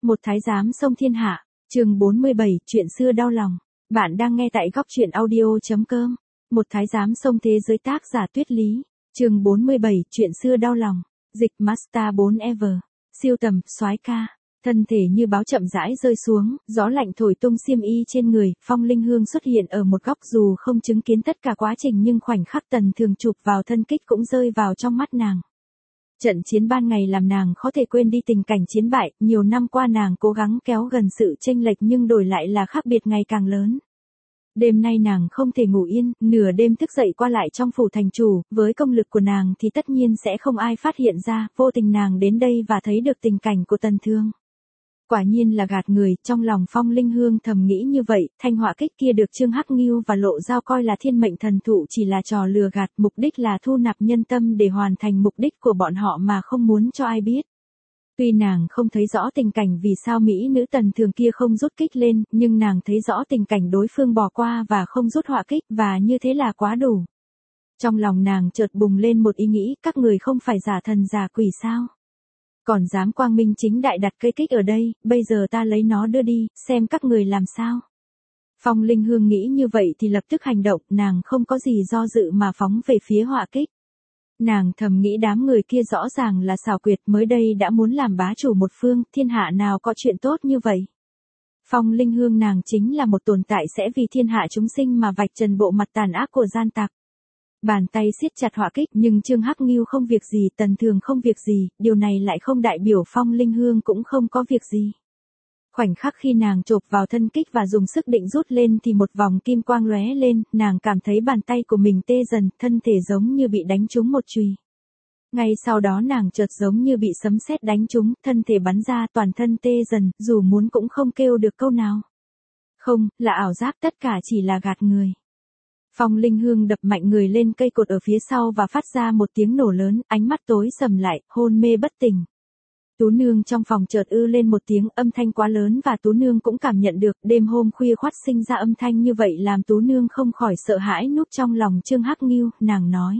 Một thái giám xông thiên hạ, chương 47, chuyện xưa đau lòng. Bạn đang nghe tại góc truyện audio.com. Một thái giám xông thế giới, tác giả Tuyết Lý. Chương 47, chuyện xưa đau lòng. Dịch Master 4 Ever. Siêu tầm, soái ca. Thân thể như báo chậm rãi rơi xuống, gió lạnh thổi tung xiêm y trên người, Phong Linh Hương xuất hiện ở một góc, dù không chứng kiến tất cả quá trình nhưng khoảnh khắc Tần Thường chụp vào thân kích cũng rơi vào trong mắt nàng. Trận chiến ban ngày làm nàng khó thể quên đi tình cảnh chiến bại, nhiều năm qua nàng cố gắng kéo gần sự chênh lệch nhưng đổi lại là khác biệt ngày càng lớn. Đêm nay nàng không thể ngủ yên, nửa đêm thức dậy qua lại trong phủ thành chủ, với công lực của nàng thì tất nhiên sẽ không ai phát hiện ra, vô tình nàng đến đây và thấy được tình cảnh của Tần Thương. Quả nhiên là gạt người, trong lòng Phong Linh Hương thầm nghĩ như vậy, thanh họa kích kia được Trương Hắc Ngưu và Lộ Giao coi là thiên mệnh thần thụ chỉ là trò lừa gạt, mục đích là thu nạp nhân tâm để hoàn thành mục đích của bọn họ mà không muốn cho ai biết. Tuy nàng không thấy rõ tình cảnh vì sao mỹ nữ Tần Thường kia không rút kích lên, nhưng nàng thấy rõ tình cảnh đối phương bỏ qua và không rút họa kích, và như thế là quá đủ. Trong lòng nàng chợt bùng lên một ý nghĩ, các người không phải giả thần giả quỷ sao? Còn dám quang minh chính đại đặt cây kích ở đây, bây giờ ta lấy nó đưa đi, xem các người làm sao. Phong Linh Hương nghĩ như vậy thì lập tức hành động, nàng không có gì do dự mà phóng về phía họa kích. Nàng thầm nghĩ đám người kia rõ ràng là xảo quyệt, mới đây đã muốn làm bá chủ một phương, thiên hạ nào có chuyện tốt như vậy. Phong Linh Hương nàng chính là một tồn tại sẽ vì thiên hạ chúng sinh mà vạch trần bộ mặt tàn ác của gian tặc. Bàn tay siết chặt họa kích, nhưng Trương Hắc Ngưu không việc gì, Tần Thường không việc gì, điều này lại không đại biểu Phong Linh Hương cũng không có việc gì. Khoảnh khắc khi nàng chộp vào thân kích và dùng sức định rút lên thì một vòng kim quang lóe lên, nàng cảm thấy bàn tay của mình tê dần, thân thể giống như bị đánh trúng một chùy. Ngay sau đó nàng chợt giống như bị sấm sét đánh trúng, thân thể bắn ra, toàn thân tê dần, dù muốn cũng không kêu được câu nào. Không, là ảo giác, tất cả chỉ là gạt người. Phong Linh Hương đập mạnh người lên cây cột ở phía sau và phát ra một tiếng nổ lớn, ánh mắt tối sầm lại, hôn mê bất tỉnh. Tú Nương trong phòng chợt ư lên một tiếng, âm thanh quá lớn và Tú Nương cũng cảm nhận được, đêm hôm khuya khoắt sinh ra âm thanh như vậy làm Tú Nương không khỏi sợ hãi núp trong lòng Trương Hắc Ngưu, nàng nói.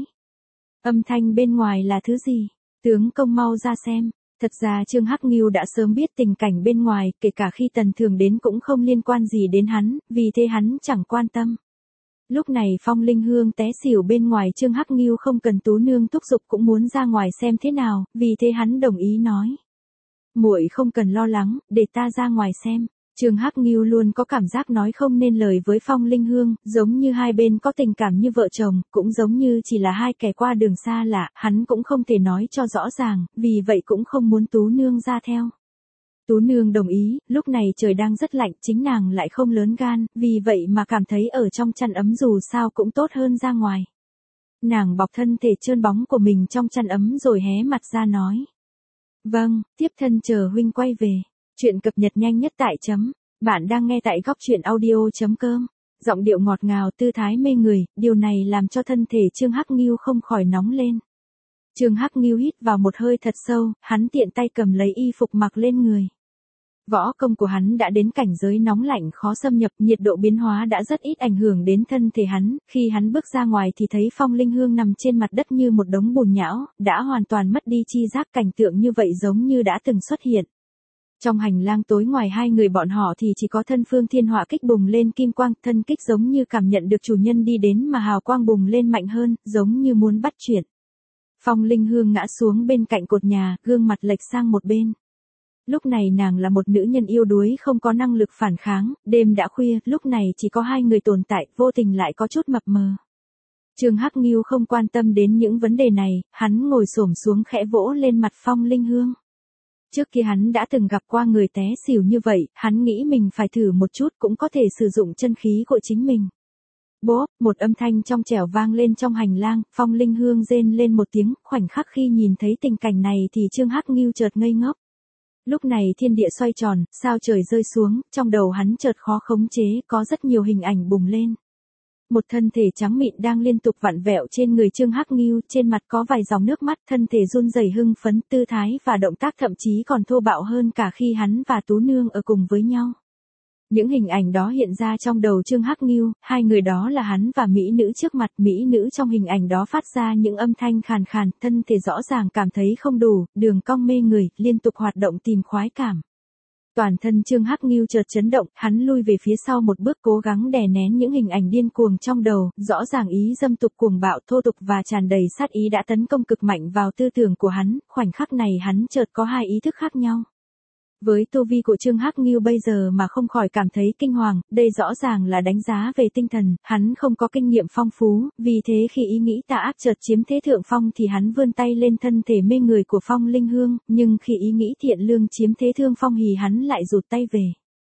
Âm thanh bên ngoài là thứ gì? Tướng công mau ra xem. Thật ra Trương Hắc Ngưu đã sớm biết tình cảnh bên ngoài, kể cả khi Tần Thường đến cũng không liên quan gì đến hắn, vì thế hắn chẳng quan tâm. Lúc này Phong Linh Hương té xỉu bên ngoài, Trương Hắc Ngưu không cần Tú Nương thúc giục cũng muốn ra ngoài xem thế nào, vì thế hắn đồng ý nói. Muội không cần lo lắng, để ta ra ngoài xem. Trương Hắc Ngưu luôn có cảm giác nói không nên lời với Phong Linh Hương, giống như hai bên có tình cảm như vợ chồng, cũng giống như chỉ là hai kẻ qua đường xa lạ, hắn cũng không thể nói cho rõ ràng, vì vậy cũng không muốn Tú Nương ra theo. Tú Nương đồng ý, lúc này trời đang rất lạnh, chính nàng lại không lớn gan, vì vậy mà cảm thấy ở trong chăn ấm dù sao cũng tốt hơn ra ngoài. Nàng bọc thân thể trơn bóng của mình trong chăn ấm rồi hé mặt ra nói. Vâng, tiếp thân chờ huynh quay về. Chuyện cập nhật nhanh nhất tại chấm. Bạn đang nghe tại góc truyện audio.com. Giọng điệu ngọt ngào, tư thái mê người, điều này làm cho thân thể Trương Hắc Ngưu không khỏi nóng lên. Trương Hắc Ngưu hít vào một hơi thật sâu, hắn tiện tay cầm lấy y phục mặc lên người. Võ công của hắn đã đến cảnh giới nóng lạnh khó xâm nhập, nhiệt độ biến hóa đã rất ít ảnh hưởng đến thân thể hắn, khi hắn bước ra ngoài thì thấy Phong Linh Hương nằm trên mặt đất như một đống bùn nhão, đã hoàn toàn mất đi chi giác, cảnh tượng như vậy giống như đã từng xuất hiện. Trong hành lang tối ngoài hai người bọn họ thì chỉ có thân phương thiên họa kích bùng lên kim quang, thân kích giống như cảm nhận được chủ nhân đi đến mà hào quang bùng lên mạnh hơn, giống như muốn bắt chuyện. Phong Linh Hương ngã xuống bên cạnh cột nhà, gương mặt lệch sang một bên. Lúc này nàng là một nữ nhân yếu đuối không có năng lực phản kháng, đêm đã khuya, lúc này chỉ có hai người tồn tại, vô tình lại có chút mập mờ. Trương Hắc Ngưu không quan tâm đến những vấn đề này, hắn ngồi xổm xuống khẽ vỗ lên mặt Phong Linh Hương. Trước kia hắn đã từng gặp qua người té xỉu như vậy, hắn nghĩ mình phải thử một chút cũng có thể sử dụng chân khí của chính mình. Bốp, một âm thanh trong trẻo vang lên trong hành lang, Phong Linh Hương rên lên một tiếng, khoảnh khắc khi nhìn thấy tình cảnh này thì Trương Hắc Ngưu chợt ngây ngốc. Lúc này thiên địa xoay tròn, sao trời rơi xuống, trong đầu hắn chợt khó khống chế, có rất nhiều hình ảnh bùng lên. Một thân thể trắng mịn đang liên tục vặn vẹo trên người Trương Hắc Ngưu, trên mặt có vài dòng nước mắt, thân thể run rẩy hưng phấn, tư thái và động tác thậm chí còn thô bạo hơn cả khi hắn và Tú Nương ở cùng với nhau. Những hình ảnh đó hiện ra trong đầu Trương Hắc Ngưu, hai người đó là hắn và mỹ nữ trước mặt, mỹ nữ trong hình ảnh đó phát ra những âm thanh khàn khàn, thân thể rõ ràng cảm thấy không đủ, đường cong mê người, liên tục hoạt động tìm khoái cảm. Toàn thân Trương Hắc Ngưu chợt chấn động, hắn lui về phía sau một bước cố gắng đè nén những hình ảnh điên cuồng trong đầu, rõ ràng ý dâm tục cuồng bạo thô tục và tràn đầy sát ý đã tấn công cực mạnh vào tư tưởng của hắn, khoảnh khắc này hắn chợt có hai ý thức khác nhau. Với tu vi của Trương Hắc Ngưu bây giờ mà không khỏi cảm thấy kinh hoàng, đây rõ ràng là đánh giá về tinh thần, hắn không có kinh nghiệm phong phú, vì thế khi ý nghĩ tà ác chợt chiếm thế thượng phong thì hắn vươn tay lên thân thể mê người của Phong Linh Hương, nhưng khi ý nghĩ thiện lương chiếm thế thương phong thì hắn lại rụt tay về.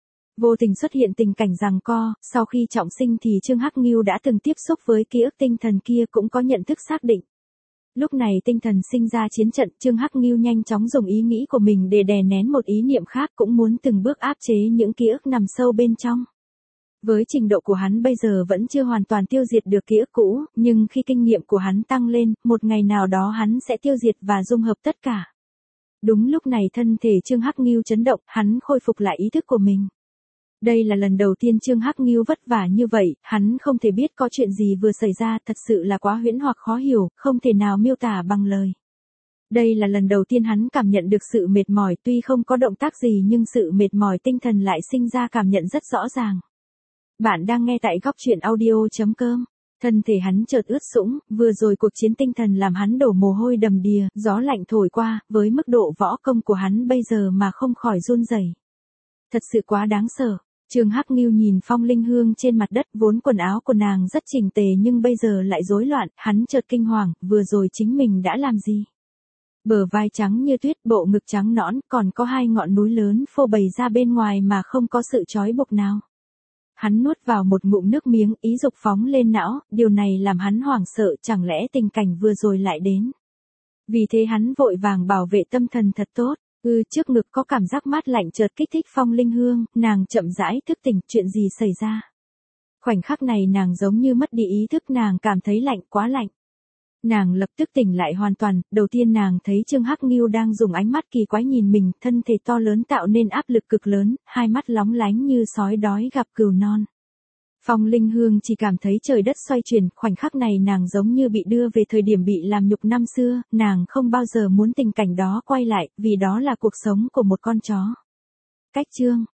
Vô tình xuất hiện tình cảnh giằng co, sau khi trọng sinh thì Trương Hắc Ngưu đã từng tiếp xúc với ký ức tinh thần kia cũng có nhận thức xác định. Lúc này tinh thần sinh ra chiến trận, Trương Hắc Ngưu nhanh chóng dùng ý nghĩ của mình để đè nén một ý niệm khác cũng muốn từng bước áp chế những ký ức nằm sâu bên trong. Với trình độ của hắn bây giờ vẫn chưa hoàn toàn tiêu diệt được ký ức cũ, nhưng khi kinh nghiệm của hắn tăng lên, một ngày nào đó hắn sẽ tiêu diệt và dung hợp tất cả. Đúng lúc này thân thể Trương Hắc Ngưu chấn động, hắn khôi phục lại ý thức của mình. Đây là lần đầu tiên Trương Hắc Ngưu vất vả như vậy, hắn không thể biết có chuyện gì vừa xảy ra, thật sự là quá huyễn hoặc khó hiểu, không thể nào miêu tả bằng lời. Đây là lần đầu tiên hắn cảm nhận được sự mệt mỏi, tuy không có động tác gì nhưng sự mệt mỏi tinh thần lại sinh ra cảm nhận rất rõ ràng. Bạn đang nghe tại góc truyện audio.com. Thân thể hắn chợt ướt sũng, vừa rồi cuộc chiến tinh thần làm hắn đổ mồ hôi đầm đìa, gió lạnh thổi qua, với mức độ võ công của hắn bây giờ mà không khỏi run rẩy. Thật sự quá đáng sợ. Trương Hắc Ngưu nhìn Phong Linh Hương trên mặt đất, vốn quần áo của nàng rất chỉnh tề nhưng bây giờ lại rối loạn, hắn chợt kinh hoàng, vừa rồi chính mình đã làm gì? Bờ vai trắng như tuyết, bộ ngực trắng nõn, còn có hai ngọn núi lớn phô bày ra bên ngoài mà không có sự trói buộc nào. Hắn nuốt vào một ngụm nước miếng, ý dục phóng lên não, điều này làm hắn hoảng sợ, chẳng lẽ tình cảnh vừa rồi lại đến. Vì thế hắn vội vàng bảo vệ tâm thần thật tốt. Trước ngực có cảm giác mát lạnh chợt kích thích Phong Linh Hương, nàng chậm rãi thức tỉnh, chuyện gì xảy ra. Khoảnh khắc này nàng giống như mất đi ý thức, nàng cảm thấy lạnh, quá lạnh. Nàng lập tức tỉnh lại hoàn toàn, đầu tiên nàng thấy Trương Hắc Ngưu đang dùng ánh mắt kỳ quái nhìn mình, thân thể to lớn tạo nên áp lực cực lớn, hai mắt lóng lánh như sói đói gặp cừu non. Phong Linh Hương chỉ cảm thấy trời đất xoay chuyển, khoảnh khắc này nàng giống như bị đưa về thời điểm bị làm nhục năm xưa, nàng không bao giờ muốn tình cảnh đó quay lại, vì đó là cuộc sống của một con chó. Cách chương